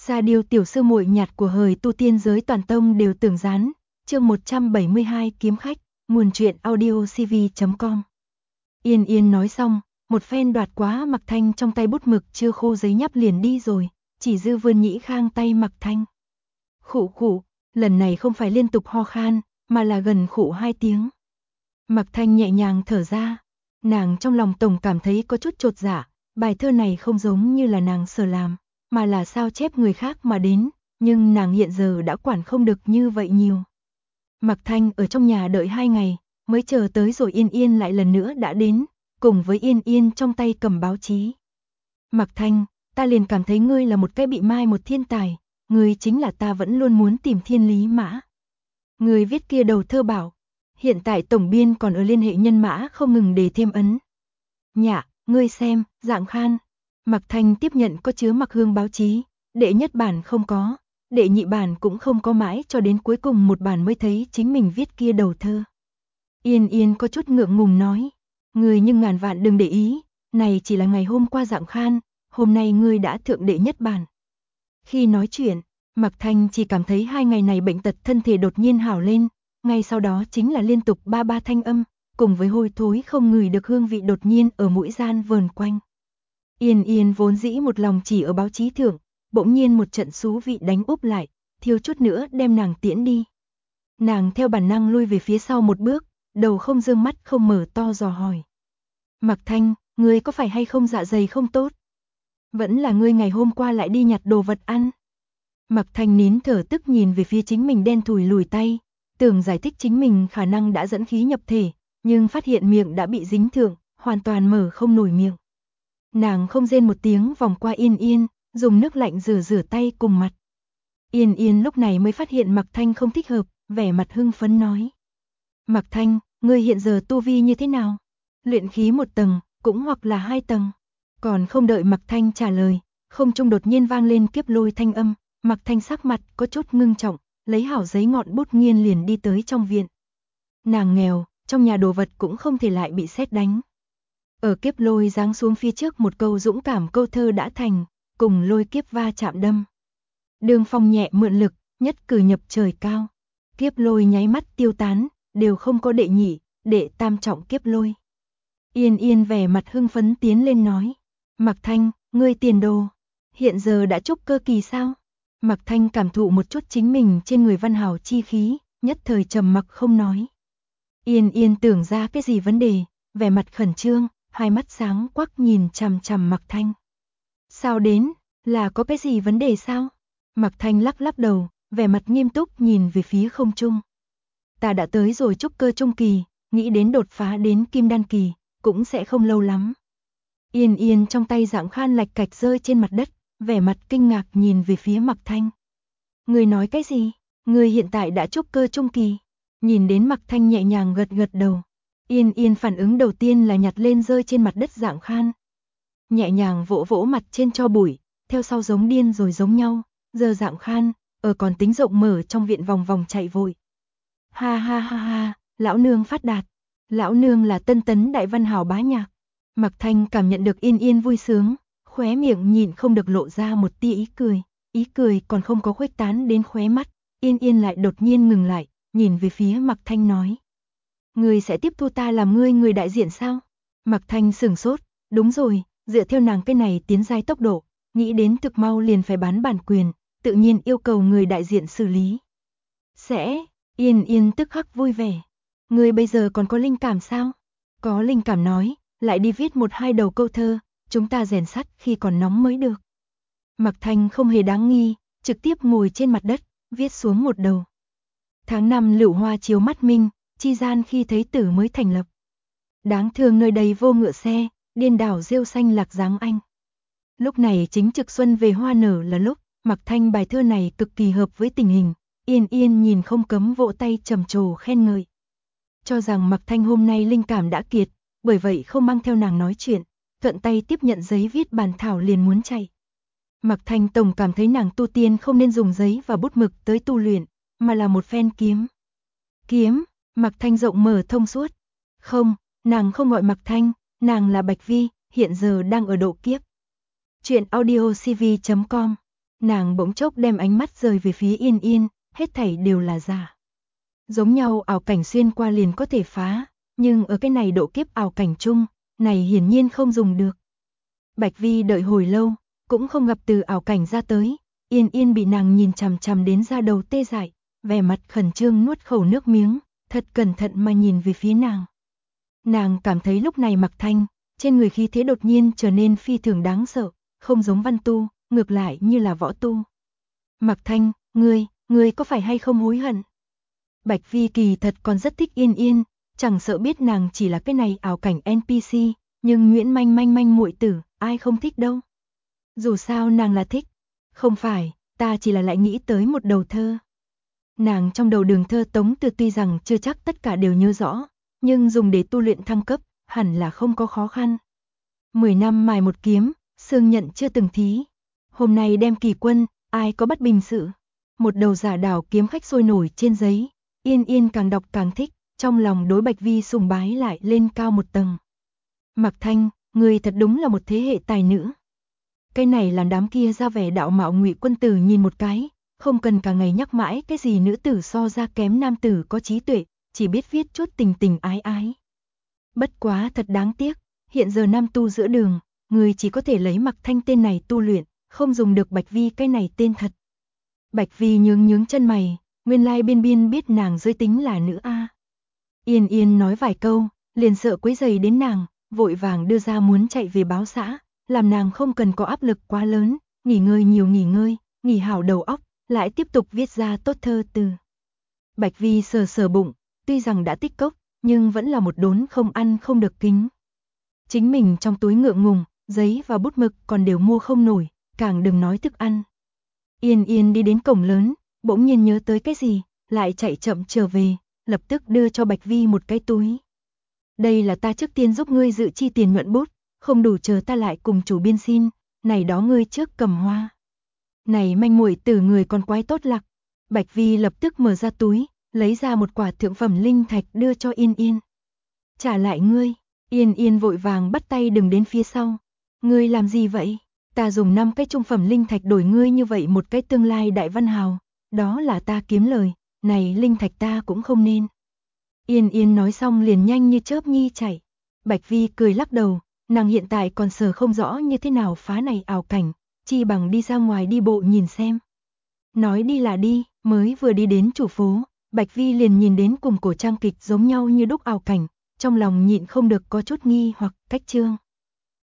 Sa Điêu tiểu sư muội nhạt của hời tu tiên giới toàn tông đều tưởng gián, chương 172 kiếm khách, nguồn truyện audiocv.com. Yên Yên nói xong, một phen đoạt quá Mặc Thanh trong tay bút mực chưa khô giấy nhắp liền đi rồi, chỉ dư Vươn Nhĩ Khang tay Mặc Thanh. Khụ khụ, lần này không phải liên tục ho khan, mà là gần khụ 2 tiếng. Mặc Thanh nhẹ nhàng thở ra, nàng trong lòng tổng cảm thấy có chút chột dạ, bài thơ này không giống như là nàng sở làm, mà là sao chép người khác mà đến, nhưng nàng hiện giờ đã quản không được như vậy nhiều. Mặc Thanh ở trong nhà đợi 2 ngày, mới chờ tới rồi Yên Yên lại lần nữa đã đến, cùng với Yên Yên trong tay cầm báo chí. Mặc Thanh, ta liền cảm thấy ngươi là một cái bị mai một thiên tài, ngươi chính là ta vẫn luôn muốn tìm thiên lý mã. Ngươi viết kia đầu thơ bảo, hiện tại tổng biên còn ở liên hệ nhân mã không ngừng để thêm ấn. Nhạ, ngươi xem, Dạng Khan. Mặc Thanh tiếp nhận có chứa Mặc Hương báo chí, đệ nhất bản không có, đệ nhị bản cũng không có mãi cho đến cuối cùng một bản mới thấy chính mình viết kia đầu thơ. Yên Yên có chút ngượng ngùng nói, ngươi nhưng ngàn vạn đừng để ý, này chỉ là ngày hôm qua Dạng Khan, hôm nay ngươi đã thượng đệ nhất bản. Khi nói chuyện, Mặc Thanh chỉ cảm thấy 2 ngày này bệnh tật thân thể đột nhiên hảo lên, ngay sau đó chính là liên tục ba thanh âm, cùng với hôi thối không ngửi được hương vị đột nhiên ở mũi gian vờn quanh. Yên Yên vốn dĩ một lòng chỉ ở báo chí thượng, bỗng nhiên một trận xú vị đánh úp lại, thiếu chút nữa đem nàng tiễn đi. Nàng theo bản năng lui về phía sau một bước, đầu không dương mắt không mở to dò hỏi. Mặc Thanh, ngươi có phải hay không dạ dày không tốt? Vẫn là ngươi ngày hôm qua lại đi nhặt đồ vật ăn? Mặc Thanh nín thở tức nhìn về phía chính mình đen thùi lùi tay, tưởng giải thích chính mình khả năng đã dẫn khí nhập thể, nhưng phát hiện miệng đã bị dính thượng, hoàn toàn mở không nổi miệng. Nàng không rên một tiếng vòng qua Yên Yên, dùng nước lạnh rửa tay cùng mặt. Yên Yên lúc này mới phát hiện Mặc Thanh không thích hợp, vẻ mặt hưng phấn nói. Mặc Thanh, ngươi hiện giờ tu vi như thế nào? Luyện khí 1 tầng, cũng hoặc là 2 tầng. Còn không đợi Mặc Thanh trả lời, không trung đột nhiên vang lên kiếp lôi thanh âm, Mặc Thanh sắc mặt có chút ngưng trọng, lấy hảo giấy ngọn bút nghiên liền đi tới trong viện. Nàng nghèo, trong nhà đồ vật cũng không thể lại bị sét đánh. Ở kiếp lôi giáng xuống phía trước một câu dũng cảm câu thơ đã thành, cùng lôi kiếp va chạm đâm. Đường phong nhẹ mượn lực, nhất cử nhập trời cao. Kiếp lôi nháy mắt tiêu tán, đều không có đệ nhị, đệ tam trọng kiếp lôi. Yên Yên vẻ mặt hưng phấn tiến lên nói. Mặc Thanh, ngươi tiền đồ, hiện giờ đã trúc cơ kỳ sao? Mặc Thanh cảm thụ một chút chính mình trên người văn hào chi khí, nhất thời trầm mặc không nói. Yên Yên tưởng ra cái gì vấn đề, vẻ mặt khẩn trương, hai mắt sáng quắc nhìn chằm chằm Mặc Thanh. Sao đến, là có cái gì vấn đề sao? Mặc Thanh lắc lắc đầu, vẻ mặt nghiêm túc nhìn về phía không trung. Ta đã tới rồi trúc cơ trung kỳ, nghĩ đến đột phá đến kim đan kỳ, cũng sẽ không lâu lắm. Yên Yên trong tay Dạng Khan lạch cạch rơi trên mặt đất, vẻ mặt kinh ngạc nhìn về phía Mặc Thanh. Ngươi nói cái gì? Ngươi hiện tại đã trúc cơ trung kỳ. Nhìn đến Mặc Thanh nhẹ nhàng gật gật đầu. Yên Yên phản ứng đầu tiên là nhặt lên rơi trên mặt đất Dạng Khan. Nhẹ nhàng vỗ vỗ mặt trên cho bụi, theo sau giống điên rồi giống nhau, giờ Dạng Khan, ở còn tính rộng mở trong viện vòng vòng chạy vội. Ha ha ha ha, lão nương phát đạt. Lão nương là tân tấn đại văn hào bá nhạc. Mặc Thanh cảm nhận được Yên Yên vui sướng, khóe miệng nhịn không được lộ ra một tia ý cười còn không có khuếch tán đến khóe mắt, Yên Yên lại đột nhiên ngừng lại, nhìn về phía Mặc Thanh nói. Ngươi sẽ tiếp thu ta làm ngươi người đại diện sao? Mặc Thanh sửng sốt, đúng rồi, dựa theo nàng cái này tiến giai tốc độ, nghĩ đến thực mau liền phải bán bản quyền, tự nhiên yêu cầu người đại diện xử lý. Sẽ, Yên Yên tức khắc vui vẻ. Ngươi bây giờ còn có linh cảm sao? Có linh cảm nói, lại đi viết 1-2 đầu câu thơ, chúng ta rèn sắt khi còn nóng mới được. Mặc Thanh không hề đáng nghi, trực tiếp ngồi trên mặt đất, viết xuống một đầu. Tháng 5 lựu hoa chiếu mắt minh, chi gian khi thấy tử mới thành lập. Đáng thương nơi đây vô ngựa xe, điên đảo rêu xanh lạc dáng anh. Lúc này chính trực xuân về hoa nở là lúc, Mặc Thanh bài thơ này cực kỳ hợp với tình hình, Yên Yên nhìn không cấm vỗ tay trầm trồ khen ngợi. Cho rằng Mặc Thanh hôm nay linh cảm đã kiệt, bởi vậy không mang theo nàng nói chuyện, thuận tay tiếp nhận giấy viết bản thảo liền muốn chạy. Mặc Thanh tổng cảm thấy nàng tu tiên không nên dùng giấy và bút mực tới tu luyện, mà là một phen kiếm. Kiếm, Mặc Thanh rộng mở thông suốt. Không, nàng không gọi Mặc Thanh, nàng là Bạch Vi, hiện giờ đang ở độ kiếp. Chuyện audiocv.com Nàng bỗng chốc đem ánh mắt rời về phía Yên Yên, hết thảy đều là giả. Giống nhau ảo cảnh xuyên qua liền có thể phá, nhưng ở cái này độ kiếp ảo cảnh chung, này hiển nhiên không dùng được. Bạch Vi đợi hồi lâu, cũng không gặp từ ảo cảnh ra tới, Yên Yên bị nàng nhìn chằm chằm đến da đầu tê dại, vẻ mặt khẩn trương nuốt khẩu nước miếng, thật cẩn thận mà nhìn về phía nàng. Nàng cảm thấy lúc này Mạc Thanh, trên người khí thế đột nhiên trở nên phi thường đáng sợ, không giống văn tu, ngược lại như là võ tu. Mạc Thanh, ngươi có phải hay không hối hận? Bạch Vi kỳ thật còn rất thích Yên Yên, chẳng sợ biết nàng chỉ là cái này ảo cảnh NPC, nhưng Nguyễn Manh muội tử, ai không thích đâu. Dù sao nàng là thích. Không phải, ta chỉ là lại nghĩ tới một đầu thơ. Nàng trong đầu đường thơ tống từ tuy rằng chưa chắc tất cả đều nhớ rõ, nhưng dùng để tu luyện thăng cấp, hẳn là không có khó khăn. 10 năm mài một kiếm, xương nhận chưa từng thí. Hôm nay đem kỳ quân, ai có bất bình sự. Một đầu giả đảo kiếm khách sôi nổi trên giấy, Yên Yên càng đọc càng thích, trong lòng đối Bạch Vi sùng bái lại lên cao một tầng. Mạc Thanh, ngươi thật đúng là một thế hệ tài nữ. Cái này làm đám kia ra vẻ đạo mạo Ngụy Quân tử nhìn một cái, không cần cả ngày nhắc mãi cái gì nữ tử so ra kém nam tử có trí tuệ, chỉ biết viết chút tình tình ái ái. Bất quá thật đáng tiếc, hiện giờ nam tu giữa đường, người chỉ có thể lấy Mạc Thanh tên này tu luyện, không dùng được Bạch Vi cái này tên thật. Bạch Vi nhướng chân mày, nguyên lai biên biết nàng giới tính là nữ a. Yên Yên nói vài câu, liền sợ quấy rầy đến nàng, vội vàng đưa ra muốn chạy về báo xã, làm nàng không cần có áp lực quá lớn, nghỉ ngơi nhiều nghỉ ngơi, nghỉ hảo đầu óc, lại tiếp tục viết ra tốt thơ từ. Bạch Vi sờ bụng, tuy rằng đã tích cốc, nhưng vẫn là một đốn không ăn không được kính. Chính mình trong túi ngượng ngùng, giấy và bút mực còn đều mua không nổi, càng đừng nói thức ăn. Yên Yên đi đến cổng lớn, bỗng nhiên nhớ tới cái gì, lại chạy chậm trở về, lập tức đưa cho Bạch Vi một cái túi. Đây là ta trước tiên giúp ngươi dự chi tiền nhuận bút, không đủ chờ ta lại cùng chủ biên xin, này đó ngươi trước cầm hoa. Này manh muội tử người còn quái tốt lạc. Bạch Vi lập tức mở ra túi, lấy ra một quả thượng phẩm linh thạch đưa cho Yên Yên. Trả lại ngươi. Yên Yên vội vàng bắt tay đừng đến phía sau. Ngươi làm gì vậy? Ta dùng 5 cái trung phẩm linh thạch đổi ngươi như vậy một cái tương lai đại văn hào. Đó là ta kiếm lời, này linh thạch ta cũng không nên. Yên Yên nói xong liền nhanh như chớp nhi chạy. Bạch Vi cười lắc đầu, nàng hiện tại còn sờ không rõ như thế nào phá này ảo cảnh, chi bằng đi ra ngoài đi bộ nhìn xem. Nói đi là đi, mới vừa đi đến chủ phố, Bạch Vi liền nhìn đến cùng cổ trang kịch giống nhau như đúc ảo cảnh, trong lòng nhịn không được có chút nghi hoặc cách trương.